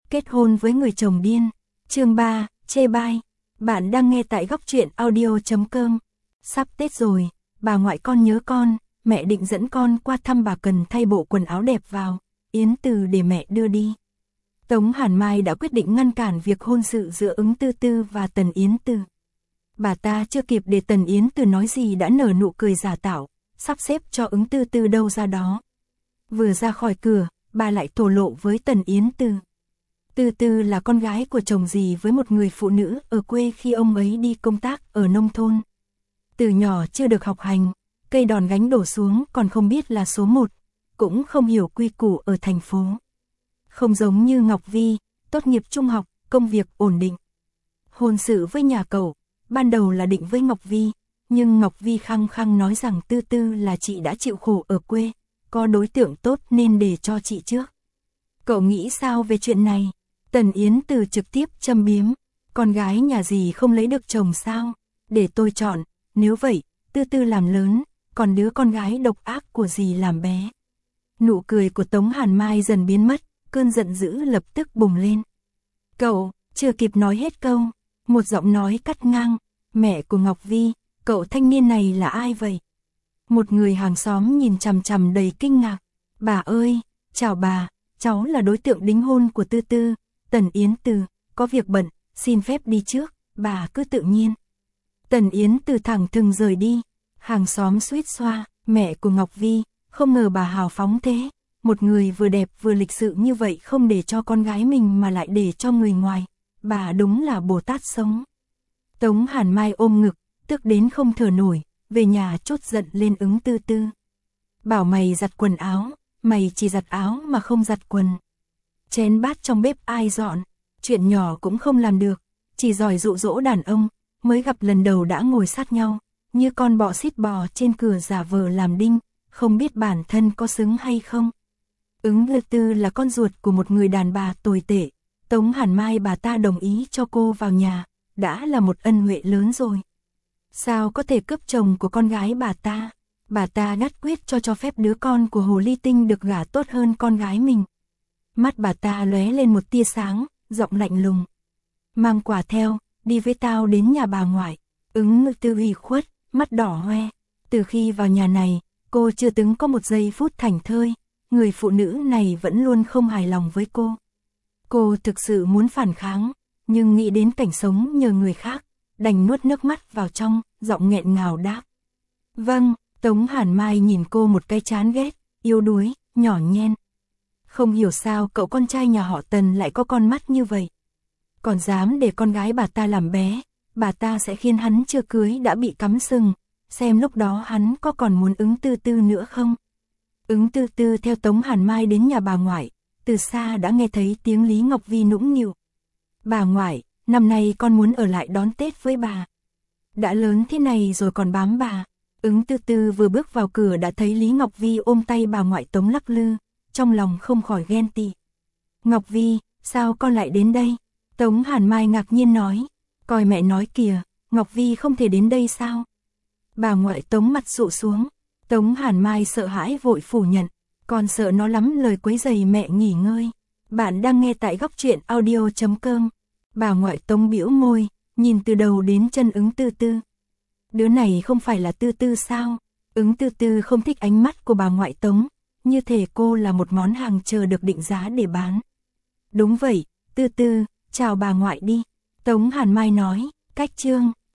Kết hôn với người chồng điên. Chương 3, chê bai. Bạn đang nghe tại góc truyện audio.com. Sắp Tết rồi, bà ngoại con nhớ con, mẹ định dẫn con qua thăm bà, cần thay bộ quần áo đẹp vào, Yến Từ để mẹ đưa đi. Tống Hàn Mai đã quyết định ngăn cản việc hôn sự giữa Ứng Tư Tư và Tần Yến Từ. Bà ta chưa kịp để Tần Yến Từ nói gì đã nở nụ cười giả tạo, sắp xếp cho Ứng Tư Tư đâu ra đó. Vừa ra khỏi cửa, bà lại thổ lộ với Tần Yến Từ. Tư Tư là con gái của chồng dì với một người phụ nữ ở quê khi ông ấy đi công tác ở nông thôn. Từ nhỏ chưa được học hành, cây đòn gánh đổ xuống còn không biết là số một, cũng không hiểu quy củ ở thành phố. Không giống như Ngọc Vi, tốt nghiệp trung học, công việc ổn định. Hôn sự với nhà cậu, ban đầu là định với Ngọc Vi, nhưng Ngọc Vi khăng khăng nói rằng Tư Tư là chị đã chịu khổ ở quê, có đối tượng tốt nên để cho chị trước. Cậu nghĩ sao về chuyện này? Tần Yến Từ trực tiếp châm biếm, con gái nhà dì không lấy được chồng sao? Để tôi chọn, nếu vậy, Tư Tư làm lớn, còn đứa con gái độc ác của dì làm bé. Nụ cười của Tống Hàn Mai dần biến mất, cơn giận dữ lập tức bùng lên. Cậu, chưa kịp nói hết câu, một giọng nói cắt ngang, mẹ của Ngọc Vi, cậu thanh niên này là ai vậy? Một người hàng xóm nhìn chằm chằm đầy kinh ngạc. Bà ơi, chào bà, cháu là đối tượng đính hôn của Tư Tư. Tần Yến Từ, có việc bận, xin phép đi trước, bà cứ tự nhiên. Tần Yến Từ thẳng thừng rời đi. Hàng xóm suýt xoa, mẹ của Ngọc Vi, không ngờ bà hào phóng thế. Một người vừa đẹp vừa lịch sự như vậy không để cho con gái mình mà lại để cho người ngoài. Bà đúng là Bồ Tát sống. Tống Hàn Mai ôm ngực, tức đến không thở nổi, về nhà chốt giận lên Ứng Tư Tư. Bảo mày giặt quần áo, mày chỉ giặt áo mà không giặt quần. Chén bát trong bếp ai dọn, chuyện nhỏ cũng không làm được, chỉ giỏi dụ dỗ đàn ông, mới gặp lần đầu đã ngồi sát nhau, như con bọ xít bò trên cửa giả vờ làm đinh, không biết bản thân có xứng hay không. Ứng Tư Tư là con ruột của một người đàn bà tồi tệ, Tống Hàn Mai bà ta đồng ý cho cô vào nhà, đã là một ân huệ lớn rồi. Sao có thể cướp chồng của con gái bà ta nhất quyết cho phép đứa con của Hồ Ly Tinh được gả tốt hơn con gái mình. Mắt bà ta lóe lên một tia sáng, giọng lạnh lùng. Mang quà theo, đi với tao đến nhà bà ngoại. Ứng Tư ủy khuất, mắt đỏ hoe. Từ khi vào nhà này, cô chưa từng có một giây phút thảnh thơi, người phụ nữ này vẫn luôn không hài lòng với cô. Cô thực sự muốn phản kháng, nhưng nghĩ đến cảnh sống nhờ người khác, đành nuốt nước mắt vào trong, giọng nghẹn ngào đáp. Vâng. Tống Hàn Mai nhìn cô một cái chán ghét, yếu đuối, nhỏ nhen. Không hiểu sao cậu con trai nhà họ Tần lại có con mắt như vậy. Còn dám để con gái bà ta làm bé, bà ta sẽ khiến hắn chưa cưới đã bị cắm sừng, xem lúc đó hắn có còn muốn Ứng Tư Tư nữa không. Ứng Tư Tư theo Tống Hàn Mai đến nhà bà ngoại, từ xa đã nghe thấy tiếng Lý Ngọc Vi nũng nịu. Bà ngoại, năm nay con muốn ở lại đón Tết với bà. Đã lớn thế này rồi còn bám bà. Ứng Tư Tư vừa bước vào cửa đã thấy Lý Ngọc Vi ôm tay bà ngoại Tống lắc lư, trong lòng không khỏi ghen tị. Ngọc Vi, sao con lại đến đây? Tống Hàn Mai ngạc nhiên nói, coi mẹ nói kìa, Ngọc Vi không thể đến đây sao? Bà ngoại Tống mặt sụ xuống, Tống Hàn Mai sợ hãi vội phủ nhận, con sợ nó lắm lời quấy rầy mẹ nghỉ ngơi. Bạn đang nghe tại góc truyện audio.com. Bà ngoại Tống bĩu môi, nhìn từ đầu đến chân Ứng Tư Tư. Đứa này không phải là Tư Tư sao? Ứng Tư Tư không thích ánh mắt của bà ngoại Tống, như thể cô là một món hàng chờ được định giá để bán. Đúng vậy, Tư Tư, chào bà ngoại đi. Tống Hàn Mai nói, cách chương.